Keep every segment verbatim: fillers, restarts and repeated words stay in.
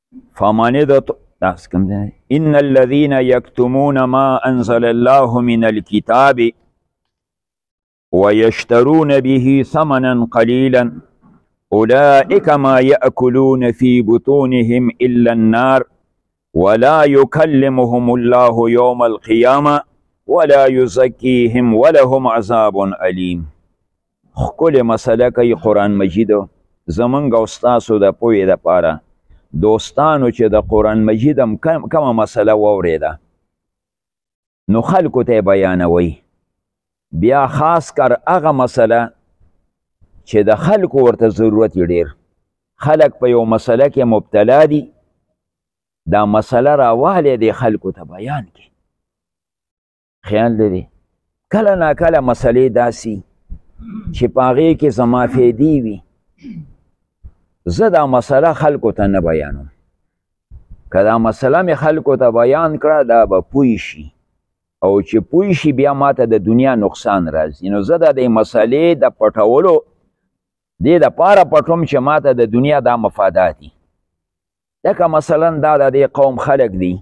فمنضت ان الذين يكتمون ما انزل الله من الكتاب ويشترون به ثمنا قليلا اولئك ما ياكلون في بطونهم الا النار ولا يكلمهم الله يوم القيامه ولا يزكيهم ولهم عذاب علیم. خپل مسله کوي قرآن مجید زمونږ او ستاسو د پوهې دپاره دوستانو چې د قرآن مجید هم کومه مسله واورېده نو خلکو ته یې بیانوئ. بیا خاص کر هغه مسله چې د خلکو ورته ضرورت یې ډېر، خلک په یو مسله کې مبتلا دي، دا مسله راوالی دی خلکو ته بیان کی. خیال لري کله نا کله مسلې داسي چې په هغې کې زما فیدې وي، زه دا مسله خلکو ته نه بیانوم. که دا مسله مې خلکو ته بیان کړه دا به پوه شي، او چې پوه شي بیا ماته د دنیا نقصان راځي. نو زه د دې مسلې د پټولو دې دپاره پټوم چې ماته د دنیا دا مفادات دي. لکه مثلا دا د دې قوم خلک دی،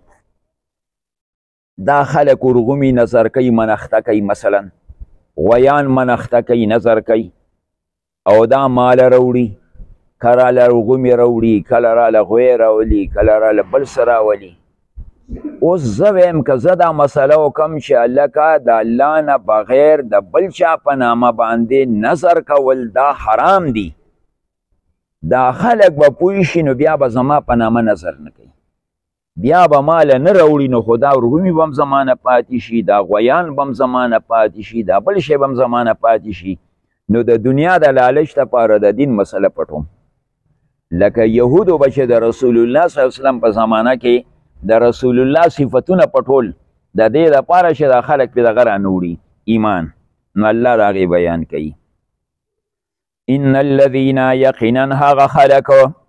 دا خلک ورغومي نظر کوي، منښته کوي، مثلا غویان منښته کوي، نظر کوي، او دا مال راوړي، که راله ورغومي راوړي، کله راله غوی راولي، کله راله بل څه راولي. اوس زه ویم که زه دا مسله وکم چې هلکه د الله نه بغیر د بل چا په نامه باندې نظر کول دا حرام دی، دا خلک به پوه شي نو بیا به زما په نامه نظر نه کوي، بیا به ماله نه راوړي، نو خو دا ورغومي به هم زما نه پاتې شي، دا غویان به هم زما نه پاتې شي، دا بل شی به هم زما نه پاتې شي. نو د دنیا د لالچ دپاره د دین مسله پټوم. لکه یهودو به چې د رسول الله صلی الله علیه وسلم په زمانه کې د رسول الله صفتونه پټول د دې دپاره چې دا خلک پې دغه رانوړي ایمان. نو الله د هغې بیان کوي. ان الذین یقینا هغه خلک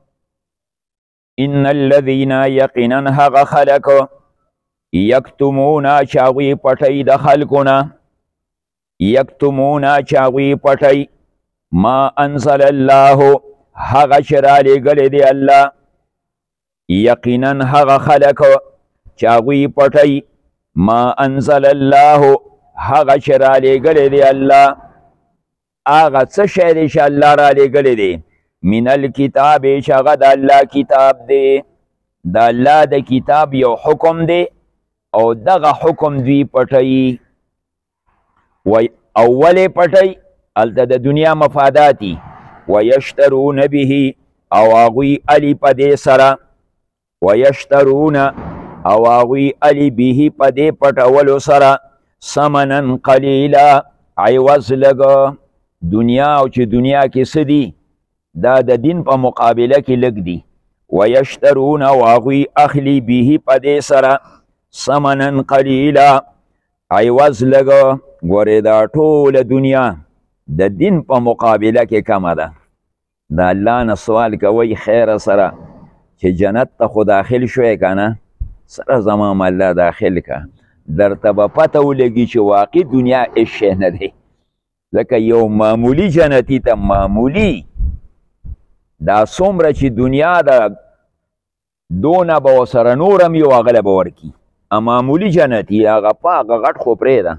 ان الذین یقینا هغه خلک یکتمون چې هغوی پټوي د خلکو نه یکتمون چې هغوی پټوي ما انزل الله هغه چې رالیږلی دی الله. یقینا هغه خلک چې هغوی پټوي ما انزل الله هغه چې رالیږلی دی الله. هغه څه شی دی چې الله رالیږلی دی من الکتاب چې هغه د الله کتاب دی. د الله د کتاب یو حکم دی او دغه حکم دوی پټوي. او ولې پټوي؟ هلته د دنیا مفاداتی. ویشترون به او هغوی علي په دې سره ویشترون او هغوی علي به په دې پټولو سره ثمنا قلیلا عوض لږ دنیا، او چې دنیا کې څه دي دا د دین په مقابله کې لږ دي. ویشترون او هغوی اخلي به په دې سره ثمنا قلیلا عوض لږ. ګورې دا ټوله دنیا د دین په مقابله کې کمه ده. د الله نه سوال کوئ خیره سره چې جنت ته خو داخل شوی که نه، سره زما الله داخل که، درته به پته ولګي چې واقع دنیا هېڅ شی نه دی. ځکه یو معمولی جنتي ته معمولی دا څومره چې دنیا ده دونه به ورسره نور هم یو هغه له به ورکي. معمولی جنتي هغه په هغه غټ خو پرېږده.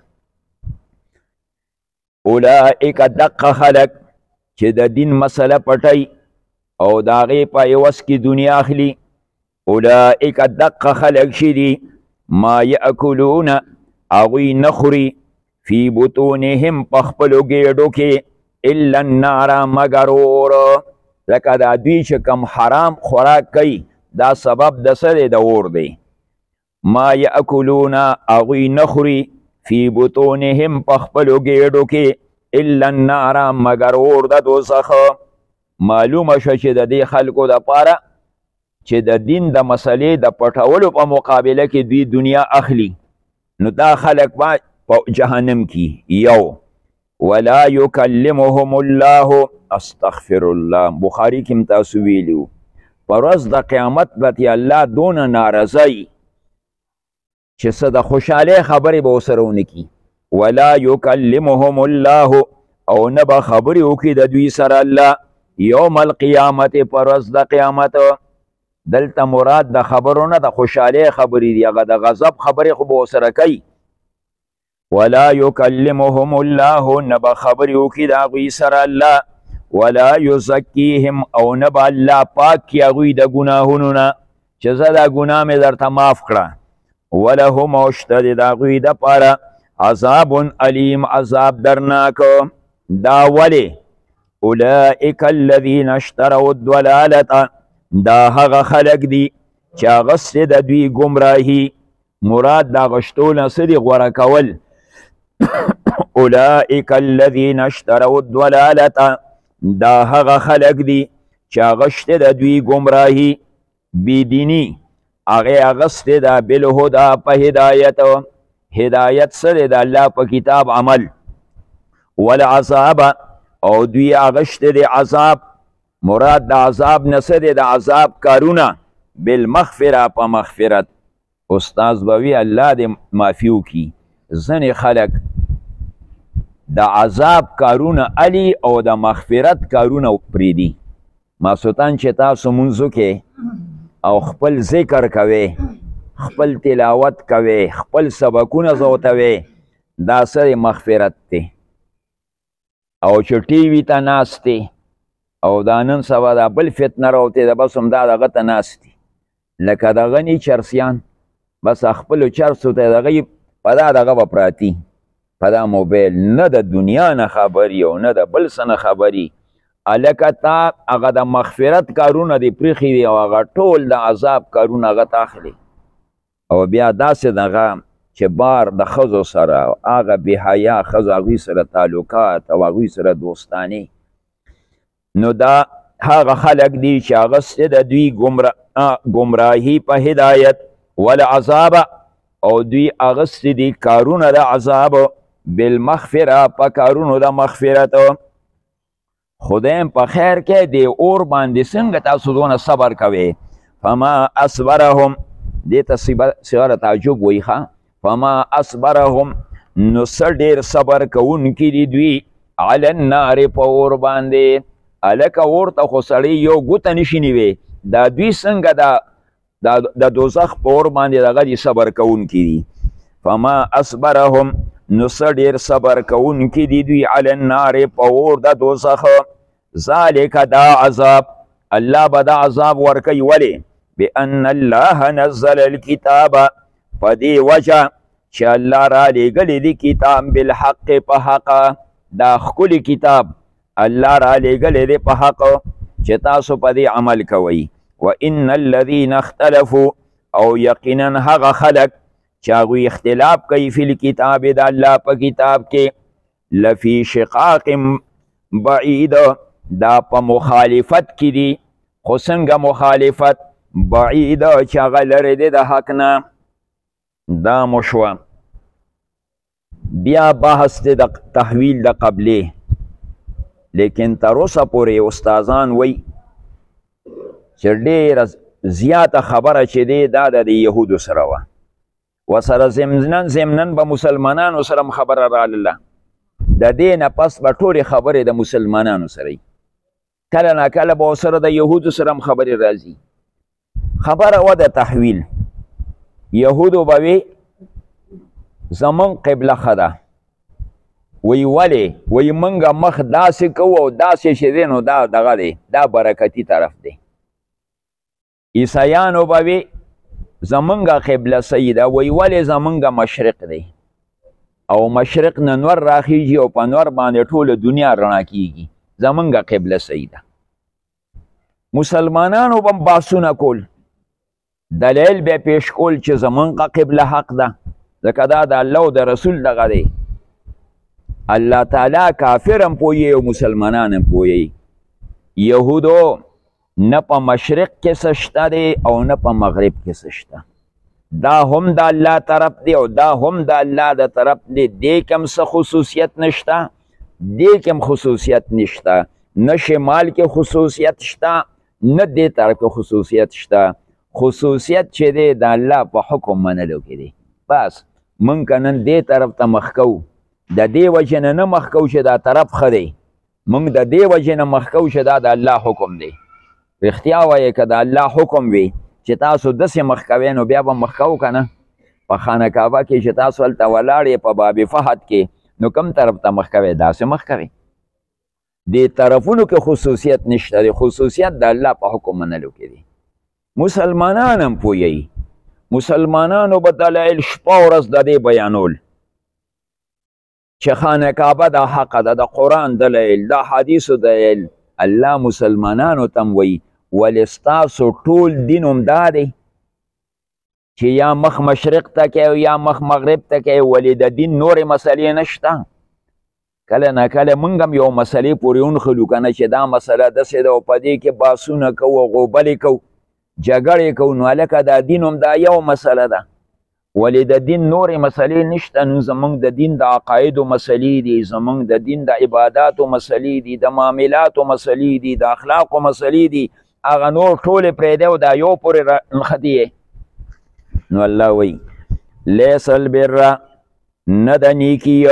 اولئک دقه خلک چې د دین مسله پټوي او د هغې په عوض کې دنیا اخلي. اولئک دقه خلک چې دي ما یاکلون هغوی نه خوري فی بطونهم په خپلو ګېډو کې الا النار مګر اور. لکه دا دوی چې کم حرام خوراک کوي دا سبب د څه دی؟ د اور دی. ما یاکلون هغوی نه خوري فی بطونهم په خپلو ګېډو کې الا النار مګر اور د دوزخ. معلومه شوه چې د دې خلکو دپاره چې د دین د مسلې د پټولو په مقابله کې دوی دنیا اخلي، نو دا خلک به په جهنم کې. یو ولا یکلمهم الله استغفر الله، بخاري کې هم تاسو ویلي وو په ورځ د قیامت به الله دونه ناراضی چې څه د خوشحالۍ خبرې به ورسره ونه کړي. ولا یکلمهم الله او نه به خبرې وکړي د دوی سره الله یوم القیامت په ورځ د قیامت. دلته مراد د خبرو نه د خوشحالۍ خبرې دي، هغه د غضب خبرې خو به ورسره کوي. ولا یکلمهم الله، نه به خبرې وکړي د هغوی سره الله، ولا یزکیهم، او نه به الله پاک کړي هغوی د ګناهونو نه چې زه دا ګناه مې درته معاف کړه. ولهم، او شته د هغوی دپاره عذاب علیم، عذاب درناک. دا ولې؟ اولئک الذین اشتروا الضلالة، دا هغه خلق دي چې اغستې د دوی ګمراهي. مراد د اغشتو نه څه دي؟ غوره کول. اولئک الذین اشتروا الضلالة، دا هغه خلق دي چې اغشتې د دوی ګمراهي، بېدیني، هغې اغستې ده بالهدا په هدایت. هدایت څه دی؟ د الله په کتاب عمل. والعذاب، او دوی اغشتې د عذاب. مراد د عذاب نه څه دی؟ د عذاب کارونه. بالمغفره، په مغفرت. استاذ به وي الله دې معافي وکړي. ځینې خلک د عذاب کارونه علي او د مغفرت کارونه پرېږدي. ماسوتان چې تاسو مونځ وکئ او خپل ذکر کوئ، خپل تلاوت کوئ، خپل سبقونه زوتوئ، دا څه مغفرت دی. او چې ټي وي ته ناست دی او دا نن سبا دا بل فتنه راوتې ده، بس همدا دغه ته ناست دي. لکه دغه نی چرسیان، بس خپلو چرسو ته دغه په دا دغه به پراتي، په دا موبایل، نه د دنیا نه خبري او نه د بل څه نه خبري. هلکه تا هغه د مغفرت کارونه دې پرېښي دي او هغه ټول د عذاب کارونه هغه ته اخلي. او بیا داسې دغه چې بار د ښځو سره هغه بې حیا ښځو هغوی سره تعلقات او هغوی سره دوستانې، نو دا هغه خلق دي چې اغستې د دوی ګمراهي په هدایت. والعذاب، او دوی اغستې دي کارونه د عذاب، بالمغفره، په کارونو د مغفرت. خدایم په خیر کې دی اور باندې څنګه تاسو دونه صبر کوئ. فما اصبرهم، دې ته صیغه تعجب وایي ښه. فما اصبرهم، نو څه ډېر صبر کوونکي دي دوی علی النار، په اور باندې. هلکه اور ته خو سړی یو ګوته نشي نیوی، دا دوی څنګه د دوزخ په اور باندې دغه دي صبر کوونکي دي. فما اصبرهم، نو څه ډېر صبر کوونکي دي دوی علی النار، په اور د دوزخ. ذالک، دا عذاب الله به دا عذاب ورکوي. ولې؟ بأن الله نزل الکتاب، په دې وجه چې الله را لېږلی دی کتاب بالحق، په حق. دا ښکلی کتاب الله را لېږلی دی په حق چې تاسو په دې عمل کوئ. وان الذین اختلفوا، او یقینا هغه خلق چې هغوی اختلاف کوي فی الکتاب، د الله په کتاب کې، لفی شقاق بعید، دا په مخالفت کې دي. خو څنګه مخالفت؟ بعید، چې هغه لرې دی د حق نه. دا مو شوه. بیا بحث دی د تحویل د قبلې، لیکن تر اوسه پورې استادان وایي چې ډېره زیاته خبره چې دی دا د یهودو سره وه، ورسره ضمناً ضمناً به مسلمانانو سره هم خبره راغله. د دې نه پس به ټولې خبرې د مسلمانانو سره وي، کله نا کله به ورسره د یهودو سره هم خبرې راځي. خبره وه د تحویل. یهودو به وی زمون قبله ښه ده، وی ولې؟ وی موږ مخ داسې کوو او داسې چې دی نو دا دغه دی، دا برکتي طرف دی. عیسیانو به وی زمونږ قبله صحیح ده، وی ولې؟ زمونږ مشرق دی او مشرق نه نور راخیږي او په نور باندې ټوله دنیا رڼا کیږي، زمونږ قبله صحیح ده. مسلمانانو به بحثونه کول، دلیل به پیش کول چې زمونږ قبله حق ده، ځکه دا د الله او د رسول دغه دی. الله تعالی کافر هم پوهیږي او مسلمانان هم پوهیږي. یهودو نه په مشرق کې څه شته دی او نه په مغرب کې څه شته، دا هم د الله طرف دی او دا هم د الله د طرف دی. دې کې هم څه خصوصیت نشته، دې کې هم خصوصیت نشته، نه شمال کې خصوصیت شته نه دې طرف کې خصوصیت شته. خصوصیت چې دی د الله په حکم منلو کې دی. بس موږ که نن دې طرف ته مخ کوو، د دې وجې نه نه مخ کوو چې دا طرف ښه دی، موږ د دې وجې نه مخ کوو چې دا د الله حکم دی. رښتیا وایې که د الله حکم وي چې تاسو داسې مخ کوئ نو بیا به مخ کوو که نه. په خانه کعبه کې چې تاسو هلته ولاړ یې په باب فهد کې نو کوم طرف ته مخ کوئ؟ داسې مخ کوئ. دې طرفونو کې خصوصیت نشته دی. خصوصیت د الله په حکم منلو کې دی. مسلمانان هم پوهیږي. مسلمانانو به دلایل شپه ورځ د دې بیانول چې خانه کعبه دا حقه ده، د قرآن دلایل، د حدیثو دلایل. الله مسلمانانو ته هم وایي ولې ستاسو ټول دین هم دا دی چې یا مخ مشرق ته کوي یا مخ مغرب ته کوي، ولې د دین نورې مسلې نشته؟ کله نه کله موږ هم یو مسلې پورې ونښلو که نه چې دا مسله داسې ده او په دې کې باسونه کوو، غوبلې کوو، جګړې کوو، نو هلکه دا دین هم دا یو مسله ده. ولې د دین نورې مسلې نشته؟ نو زموږ د دین د عقایدو مسلې دي، زموږ د دین د عباداتو مسلې دي، د معاملاتو مسلې دي، د اخلاقو مسلې دي. هغه نور ټولې پرېږدی او دا یو پورې نښتي. نو الله وایي لیس البر، نه د نیکي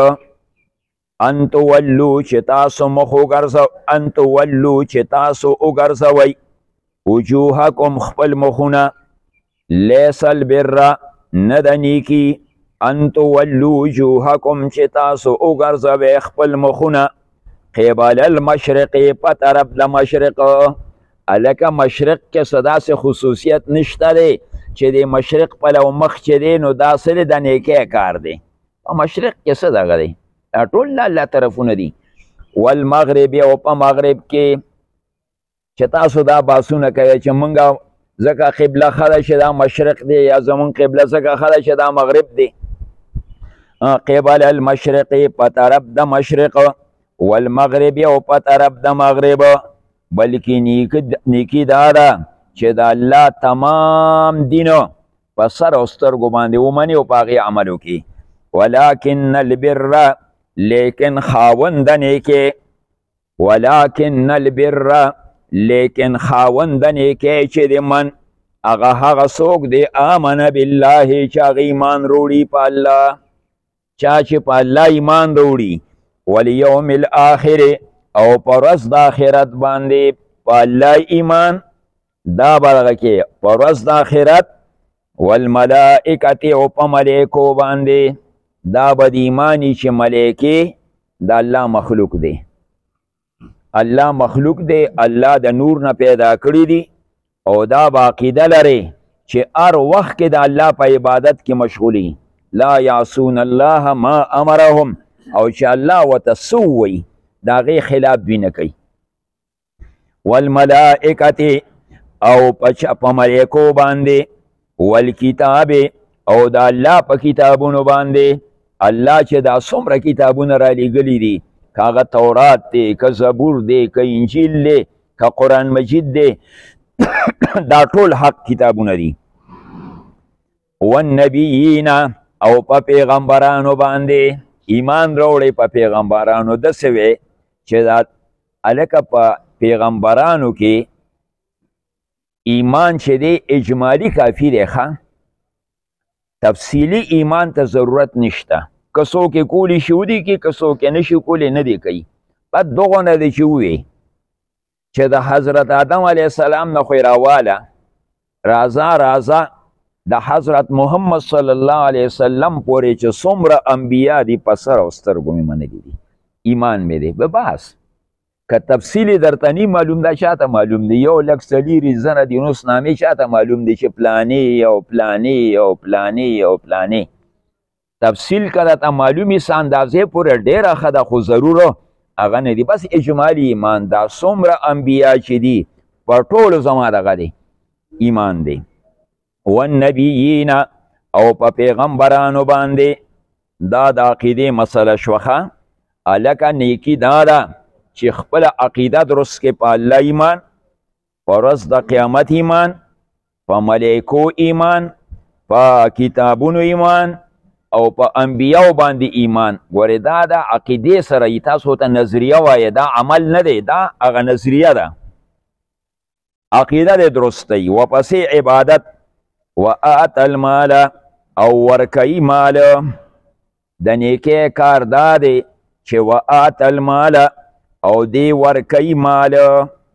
ان تولو چې تاسو مخ وګرځو، ان تولو چې تاسو وګرځوئ وجوهکم خپل مخونه. لیس البر، نه د نیکي ان تولو وجوهکم چې تاسو وګرځوئ خپل مخونه قبل المشرق، په طرف د مشرق. هلکه مشرق کې څه داسې خصوصیت نشته دی چې د مشرق پلو مخ چې دی نو دا څه دی؟ د نیکۍ کار دی. په مشرق کې څه دغه دی؟ دا ټول د الله طرفونه دي. والمغرب، او په مغرب کې چې تاسو دا باسونه کوئ چې مونږ ځکه قبله ښه ده چې دا مشرق دی، یا زمونږ قبله ځکه ښه ده چې دا مغرب دی. قبل المشرق، په طرف د مشرق. والمغرب، او په طرف د مغرب. بلکې نیکي دا ده چې د الله تمام دین په سر او سترګو باندې ومني او په هغې عمل وکړي. ولکن البر، لیکن خاوند د نیکۍ. ولکن البر، لیکن خاوند د نیکۍ چې د من هغه هغه څوک دی آمن بالله چې هغه ایمان روړي په الله. چا چې په الله ایمان روړي، والیوم الاخر، او په ورځ د آخرت باندې په الله ایمان، دا به دغه کې په ورځ د آخرت. والملائکة، او په ملایکو باندې، دا به د ایمانی چې ملایکې د الله مخلوق دی. الله مخلوق دی، الله د نور نه پیدا کړي دي، او دا به عقیده لري چې هر وخت کې د الله په عبادت کې مشغولي. لا یعصون الله ما امرهم، او چې الله ورته څه ووایي د هغې خلاف دوی نه کوي. والملائکة، او په ملایکو باندې. والکتاب، او د الله په کتابونو باندې. الله چې دا څومره کتابونه را لیږلي دي، که هغه تورات دی، که زبور دی، که انجیل دی، که قرآن مجید دی، دا ټول حق کتابونه دي. والنبیین، او په پیغمبرانو باندې ایمان راوړئ. په پیغمبرانو داسې وی چې دا هلکه په پیغمبرانو کې ایمان چې دی اجمالی کافي دی، ښه تفصیلی ایمان ته ضرورت نشته. که څوک یې کولی شي ودې کړي، که څوک یې نشي کولی نه دی کوي. بس دغونه دی چې ووایي چې د حضرت آدم علیه السلام نه خو یې راواله، راځه راځه د حضرت محمد صلی الله علیه وسلم پورې چې څومره انبیا دي په سر او سترګو مې منلي دي، ایمان مې دی. به بس که تفصیل درته نی معلوم ده، چاته معلوم دی؟ یو لک څلېرې زره د یونس نامې چاته معلوم دی چې پلانې او پلانې او پلانې او پلانې. تفصیل که درته معلومي څه اندازې پورې ډېره ښه ده، خو ضروره هغه نه دی. بس اجمالي ایمان دا څومره انبیا چې دي په ټولو زما دغه دی ایمان دی. والنبیین، او په پیغمبرانو باندې. دا د عقیدې مسله شوخه. هلکه نیکي دا ده چې خپله عقیده درست کې په الله ایمان، په ورځ د قیامت ایمان، په ملایکو ایمان، په کتابونو ایمان، او په انبیاو باندې ایمان. ګورې دا د عقیدې سره یې تاسو ته نظریه وایه، دا عمل نه دی، دا هغه نظریه ده. عقیده دې درست دی. وپسې عبادت. وآت المال، او ورکوي مال. د نیکۍ کار دا دی چې وآت المال، او دی ورکوي مال.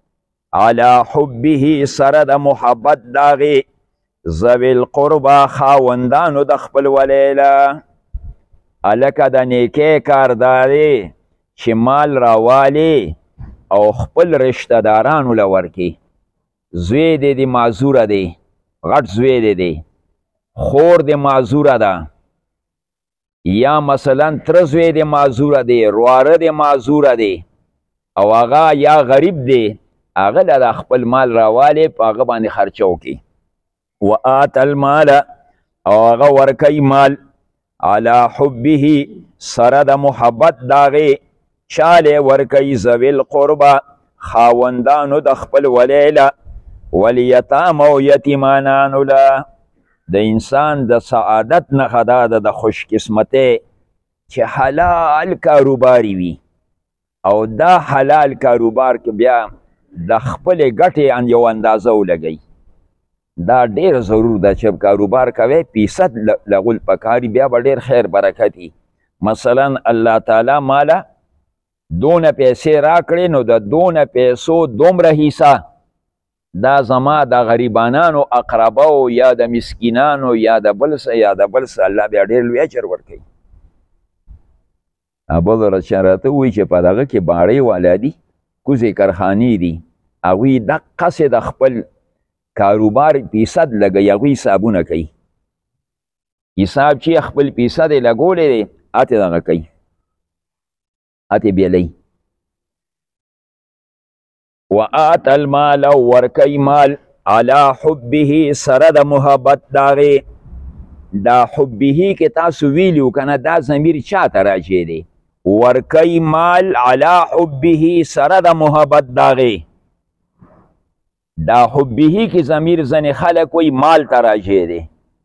علی حبه سره د محبت داغې ذوی القربا خاوندانو د خپل ولیله. هلکه د نیکۍ کار دا دی چې مال راوالي او خپل رشته دارانو له ورکي. زوی دی دی معذوره دی، غټ زوی دی دی، خور دی معذوره ده، یا مثلا تره زوی دی معذوره دی، رواره دی معذوره دی، او هغه یا غریب دی، هغه له د خپل مال راوالی په هغه باندې خرچه وکړي. و آت المال او هغه ورکی مال علی حبه سره د محبت داغې چالی ورکی ذوی القربا خاوندانو د خپل ولیله والیتام او یتیمانانو له. د انسان د سعادت نښه دا ده د خوش قسمتۍ چې حلال کاروباري وي، او دا حلال کاروبار کې بیا د خپلې ګټې یو اندازه ولګئ. دا ډېر ضرور ده چې کاروبار کوئ فیصد لغول پکاري، بیا به ډېر خیر برکت وي. مثلا الله تعالی ماله دونه پیسې راکړې، نو د دونه پیسو دومره حصه دا زما د غریبانانو اقرباو یا د مسکینانو یا د بل څه یا د بل څه الله بیا ډېر لوی اجر ورکوي. بل ورځ راته ووایي چې په دغه کې باړې والا دي، کوزې کارخانې دي، هغوی دقسې د خپل کاروبار فیصد لګوي، هغوی حسابونه کوي. حساب چې خپل فیصد یې لګولی دی هتې دغه کوي، هتې بیلوي. و آت المال او ورکی مال علی حبه سره د محبت داغې. دا حبه کې تاسو ویلو کنه دا ضمیر چا ته راجع دی؟ ورکی مال علی حبه سره د محبت داغې. دا حبه کې ضمیر ځنې خلک وی مال ته راجع دی.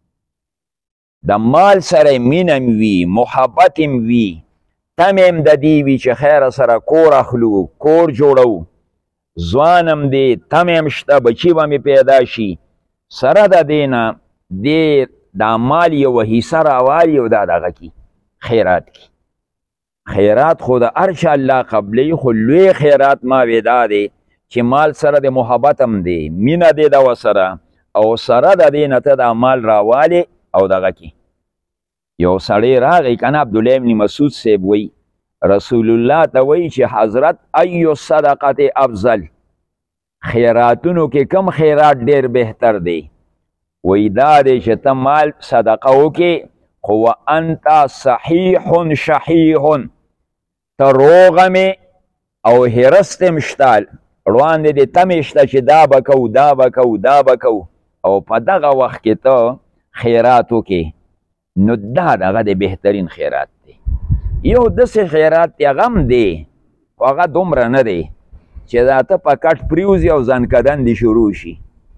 د مال سره مینه م وي، محبت م وي، تم م د دې وي چې خیره سره کور اخلو، کور جوړو، ځوانم دی، تم م شته، بچي به مې پیدا شي. سره د دې نه دې دا مال یوه حصه راوالي او دا دغه کي خیرات کی. خیرات خو د هر چا الله قبلی، خو لوی خیرات ما وی دا دی چې مال سره د محبت هم دی، مینه دی د ورسره، او سره د دې نه ته دا مال راوالي او دغه کی. یو سړی راغی کنه، عبدالله ابن مسعود صاحب وی رسول الله ته وی چې حضرت ایو صدقت افضل، خیراتونو کې کم خیرات ډیر بهتر دی؟ وی دا دی چې ته مال صدقه وکې خو وانت صحیح شحیح، ته روغه مې او هرست م شته، روان دی تمې شته چې دا به کوو دا به کوو دا به کوو، او په دغه وخت کې ته خیرات وکې، نو دا دغه د بهترین خیرات دی. یو داسې خیرات دی هغه هم دی خو هغه دومره نه دی چې دا ته په کټ پریوځي او ځانکدن دې شروع شي.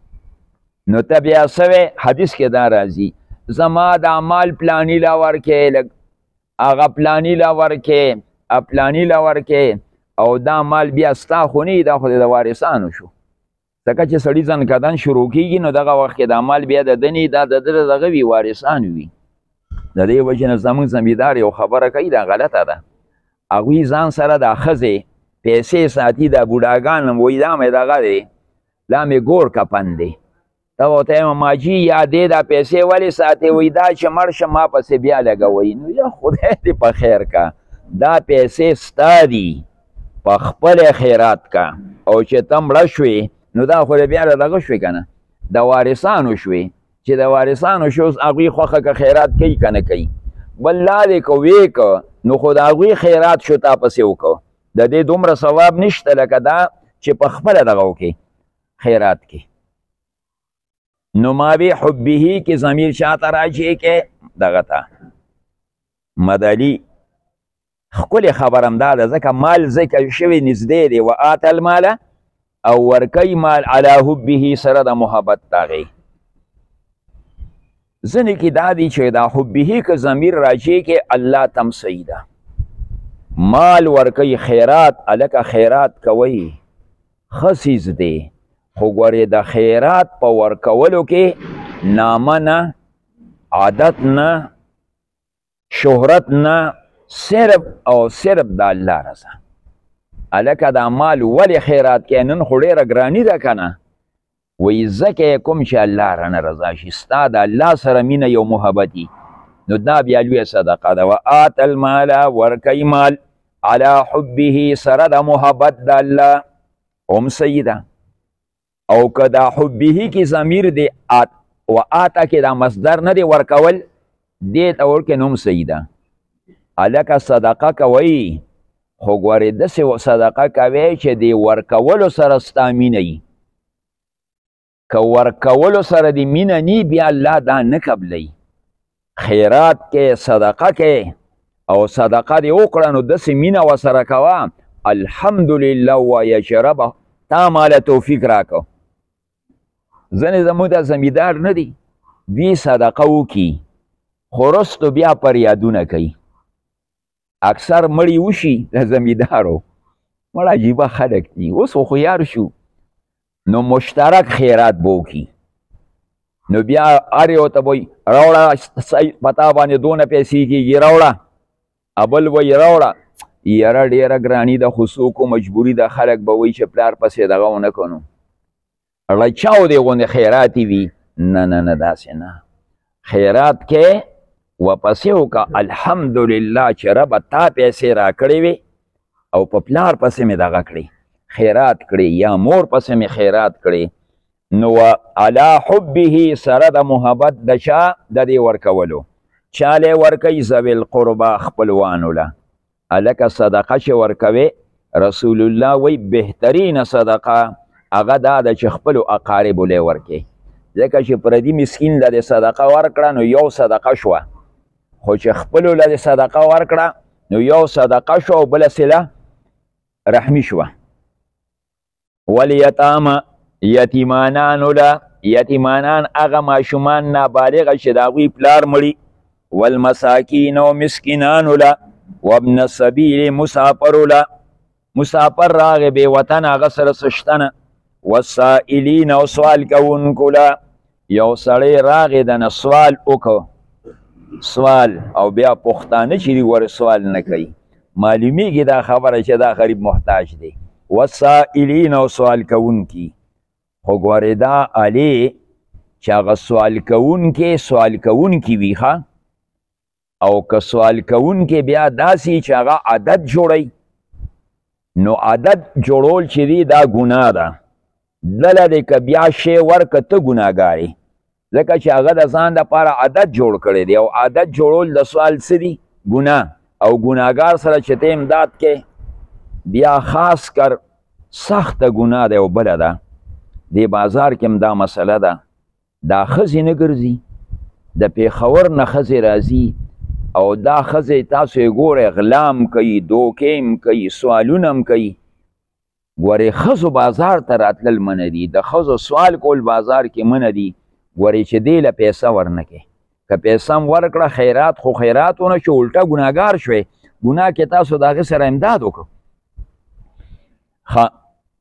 نو ته بیا سوی حدیث کې دا راځي زما دا مال پلانی لا ورکې، لږ هغه پلانی لا ورکې، پلانی لا ورکې، او دا مال بیا ستا خو نه دا خو د وارثانو شو. ځکه چې سړي ځانکدن شروع کېږي نو دغه وخت کې دا مال بیا د ده نه دا د ده دغه وي، وارثان وي. د دې وجې نه زموږ زمیندار یو خبره کوي دا غلطه ده. هغوی ځان سره دا ښځې پیسې ساتي، دا بوډاګان وایي دا مې دغه دی، دا مې ګور کپن دی. ته ورته وایم ماجي یا دې دا پیسې ولې ساتې؟ وایي دا چې مړ شم ما پسې بیا لګوئ. نو یا خدای دې په خیر کا، دا پیسې ستا دي، په خپل خیرات کا، او چې ته مړه شوې نو دا خو بیا دغه شوې که نه، د وارثانو شوې، چې د وارثانو شو هغوی خوښه که خیرات کوي که نه کوي. بل لا دې که ویې که نو خو د هغوی خیرات شو تا پسې وکړه، د دې دومره ثواب نشته لکه دا چې په خپله دغه وکړې خیرات کې. نو ماوی حبه کې ضمیر چاته راجع کې دغه ته مدلی. ښکلې خبر هم دا ده ځکه مال ذکر شوی نږدې دی. و آت المال او ورکی مال علی حبه سره د محبت دغې. ځینې کې دا دی چې دا حبه که ضمیر راجع کې الله تم صحیح ده. مال ورکی خیرات، هلکه خیرات کوئ ښه څیز دی، خو ګورې د خیرات په ورکولو کې نامه نه، عادت نه، شهرت نه، صرف او صرف د الله رضا. هلکه دا مال ولې خیرات کې نن خو ډېره ګراني ده که نه وایي ځکه کوم چې الله رانه رضا شي ستا د الله سره مینه یو محبتي نو دا بیا لویه صدقه ده و آت المال ورکوي مال علی حبه سره د محبت د الله هم صحیح ده او که دا حبه کې ضمیر دی آت و آتا کې دا مصدر نه دی ورکول دې ته ورکړې نو هم صحیح ده هلکه صدقه کوئ خو ګورې داسې صدقه کوئ چې د ورکولو سره ستا مینه وي که ورکولو سره د مینه نی بیا الله دا نه قبلی خیرات کې صدقه کې او صدقه دې وکړه نو داسې مینه ورسره کوه الحمدلله ووایه چې ربه تا ماله توفیق راکړه ځینې زموږ د زمیندار نه دي دوی صدقه وکړي خو وروستو بیا فریادونه کوي اکثر مړی وشي د زمیندارو مړ عجیبه خلک دي اوس خو خویار شو نو مشترک خیرات به وکړي نو بیا هر یو ته وایي راوړه په تا باندې دونه پیسې کېږي راوړه ابل وایي راوړه یاره ډېره ګراني ده خو څوک مجبوري ده خلک به وایي چې پلار پسې دغه ونه کړو رچاو دی غوندې خیراتي وي نه نه نه داسې نه خیرات کې وپسې وکړه الحمدلله چې ربه تا پیسې راکړې وې او په پلار پسې مې دغه کړې خیرات کړې یا مور پسې مې خیرات کړې نو علی حبه سره د محبت د چا د دې ورکولو چاله ورکوي ذوي القربا خپلوانو له هلکه صدقه چې ورکوې رسول الله وی بهترینه صدقه هغه دا ده چې خپلو اقاربو لی ورکې ځکه چې پردي مسکین له دې صدقه ورکړه نو یو صدقه شوه خو چې خپلو له دې صدقه ورکړه نو یو صدقه شوه او بله صله رحمي شوه والیتامه یتیمانانو له یتیمانان هغه ماشومان نابالغه چې د هغوی پلار مړي والمساکین او مسکینانو له وابن السبیل مسافرو له مسافر راغې بې وطن هغه سره څه شته نه والسائلین او سوال کوونکو له یو سړی راغې دنه سوال وکړو سوال او بیا پښتانه چې دي ور سوال نه کوي معلومیږي دا خبره چې دا غریب محتاج دی والسائلین او سوال کوونکي خو ګورې دا علي چې هغه سوال کوونکي سوال کوونکي وي ښه او که سوال کوونکي بیا داسې چې هغه عادت جوړوي نو عادت جوړول چې دی دا ګناه ده دله دی که بیا شی ورکه ته ګناهګار یې ځکه چې هغه د ځان دپاره عادت جوړ کړی دی او عادت جوړول د سوال څه دي ګناه او ګناهګار سره چې ته امداد کې بیا خاص کر سخته ګناه دی او بله ده دی بازار کې هم دا مسله ده دا ښځې نه ګرځي د پېښور نه ښځې راځي او دا ښځې تاسو یې ګورئ غلام کوي دوکې هم کوي سوالونه هم کوي ګورئ ښځو بازار ته راتلل منه دي د ښځو سوال کول بازار کې منه دي ګورئ چې دې له پیسه ورنه کې که پیسه هم ورکړه خیرات خو خیرات ونه چې الټه ګناهګار شوې ګناه کې تاسو د هغې سره امداد وکړو ښه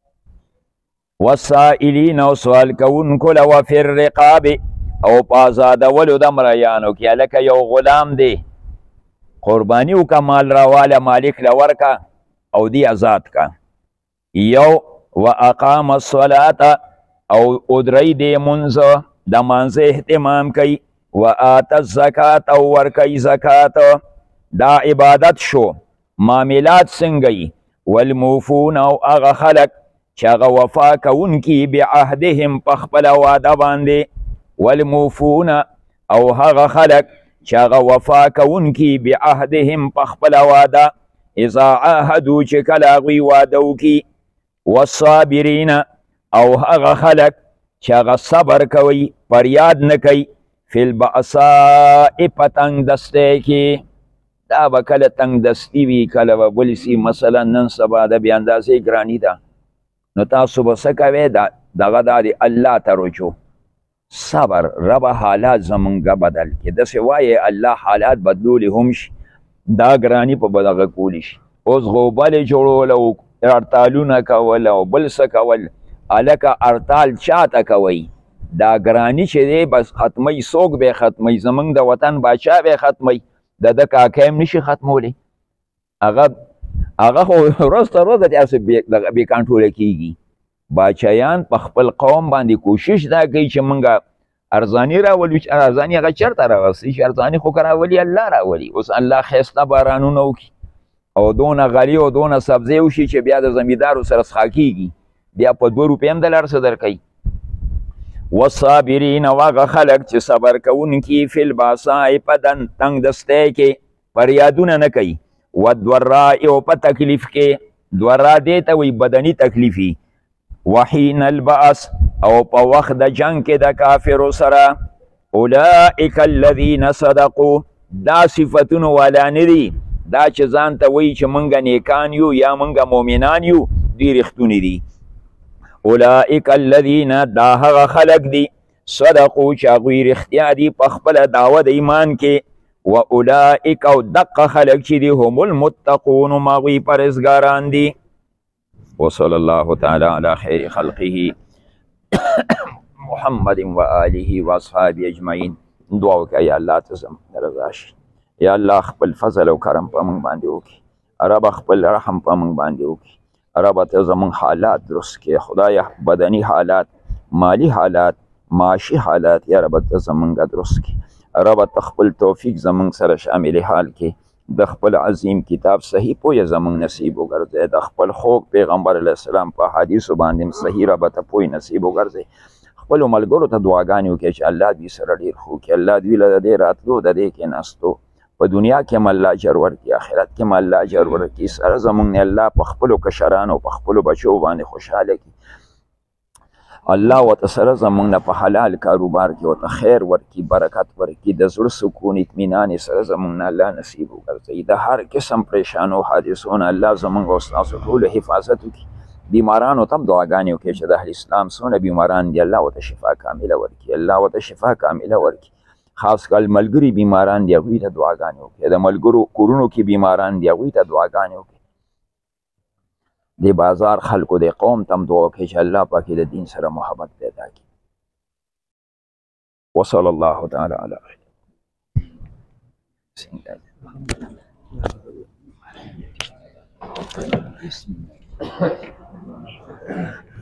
والسائلین او سوال کوونکو له وفي الرقاب او په آزادولو د مریانو کې هلکه یو غلام دی قرباني وکړه مال راواله مالک له ورکه او دی آزاد که یو و اقام الصلاة او ادری دی منځ د مانځه اهتمام کوي و آت الزکات او ورکوي زکات دا عبادت شو معاملات څنګه والموفون او هغه خلک چې هغه وفا کوونکي بعهدهم په خپله واده باندې والموفون او هغه خلک چې هغه وفا کوونکي بعهدهم په خپله واده اذا عاهدو چې کله هغوی واده وکړي والصابرین او هغه خلک چې هغه صبر کوي فریاد نه کوي فی البأساء په تنګ دستی کې دا به کله تنګ دستی وي کله به بل سي مثلا نن سبا د بې اندازې ګراني ده نو تاسو به څه کوئ دغه دا د الله ته رجوع صبر ربه حالات زمونږ بدل کې داسې وایې الله حالات بدلولی هم شي دا ګراني په به دغه کولی شي اوس غوبلې جوړول او ارتالونه کول او بل څه کول هلکه ارتال چاته کوئ دا ګراني چې دی بس ختمی څوک به ختمی زمونږ د وطن باچا به ختمی د ده کاکی هم نشي ختمولی هغه هغه خو ورځ تر ورځه داسې بې کنټروله کېږي. باچایان په خپل قوم باندې کوشش دا کوي چې موږ ارزاني راولو. چې ارزاني هغه چېرته راوستي چې ارزاني خو که راولي الله راولي. اوس الله ښایسته بارانونه وکړي او دونه غلي او دونه سبزی وشي چې بیا د زمیندارو سره څښا کېږي، بیا په دوه روپۍ هم دلته هر څه درکوي. والصابرین او هغه خلک چې صبر کوونکي فی الباساء په تنګ دستی کې فریادونه نه کوي، والضراء او په تکلیف کې. ضرا دې ته وایي بدني تکلیفي. وحین البأس او په وخت د جنگ کې د کافرو سره. اولئک الذین صدقوا دا صفتونه والا نه دي، دا چې ځان ته وایي چې موږ نیکان یو یا موږ مؤمنان یو، دوی رښتونې دي. اولئک الذین دا هغه خلق دي صدقوا چې هغوی رښتیا دي په خپله دعوه د ایمان کې. و اولئک او دقه خلق چې دي هم المتقون هم هغوی پرهیزګاران دي. وصلی الله تعالی علی خیر خلقه محمد و آله و اصحابه اجمعین. دعا وکړه یا الله ته زموږ رضا شي، یا الله خپل فضل او کرم په موږ باندې وکړي، رب خپل رحم په موږ باندې وکړي، رب ته زموږ حالات درست کړي خدایه، بدني حالات، مالی حالات، معاشي حالات یا رب ته زموږ درست کړي، رب ته خپل توفیق زموږ سره شامل حال کې. د خپل عظیم کتاب صحیح پویه زموږ نصیب وګرځي، د خپل خوږ پیغمبر علیه السلام په حدیثو باندې صحیح رب ته پوی نصیب وګرځي. خپلو ملګرو ته دعاګانې وکړي چې الله دوی سره ډېر ښه وکړي، الله دوی له د دې راتلو د دې کېناستو په دنیا کې هم الله اجر ورکړي، آخرت کې هم الله اجر ورکړي. سره زموږ نه الله په خپلو کشرانو په خپلو بچو باندې خوشحاله کړي. الله ورته سره زموږ نه په حلال کاروبار کې ورته خیر ورکړي، برکت ورکړي، د زړه سکون اطمینان یې سره زموږ نه الله نصیب وګرځوي. د هر قسم پریشانو حادثو نه الله زموږ او ستاسو ټولو حفاظت وکړي. بیمارانو ته هم دعاګانې وکړي چې د اهل اسلام څونه بیماران دي الله ورته شفا کامله ورکړي، الله ورته شفا کامله ورکړي. خاص کل ملګري بیماران دي هغوی ته دعاګانې وکړي، د ملګرو کورونو کې بیماران دي هغوی ته دعاګانې وکړي. د بازار خلکو د قوم ته هم دعا وکړي چې الله پاک د دین سره محبت پیدا کړي. وصلی الله تعالی علی خیر.